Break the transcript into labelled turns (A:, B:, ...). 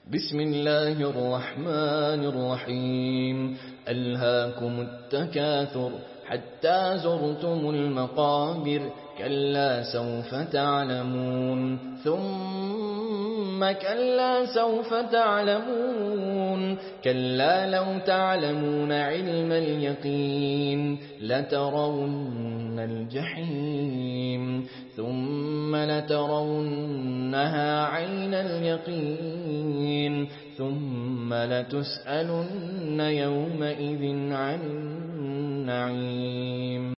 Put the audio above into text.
A: بسم الله الرحمن الرحيم ألهاكم التكاثر حتى زرتم المقابر كلا سوف تعلمون ثم كلا سوف تعلمون كلا لو تعلمون علم اليقين لترون الجحيم ثم لترونها عين اليقين ثم لتسألن يومئذ عن النعيم